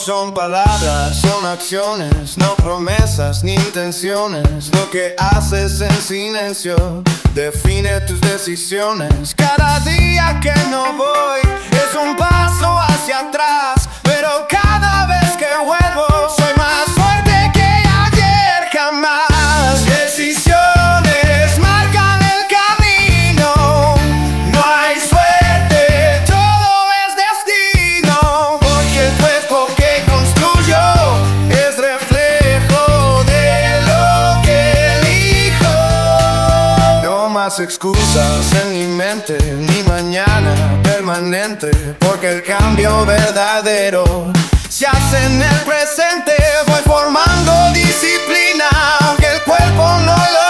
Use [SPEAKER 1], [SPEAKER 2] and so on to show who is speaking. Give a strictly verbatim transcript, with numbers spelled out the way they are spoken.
[SPEAKER 1] son palabras, son acciones, no promesas ni intenciones. Lo que haces en silencio define tus decisiones. Cada día que no voy es un paso hacia atrás, pero cada vez que vuelvo soy más fuerte que ayer jamás. Decisiones marcan el camino, no hay suerte, todo es destino, porque el cuerpo que construyo es reflejo de lo que elijo. No más excusas en mi mente, ni mañana permanente, porque el cambio verdadero se hace en el presente. Voy formando disciplina, aunque el cuerpo no lo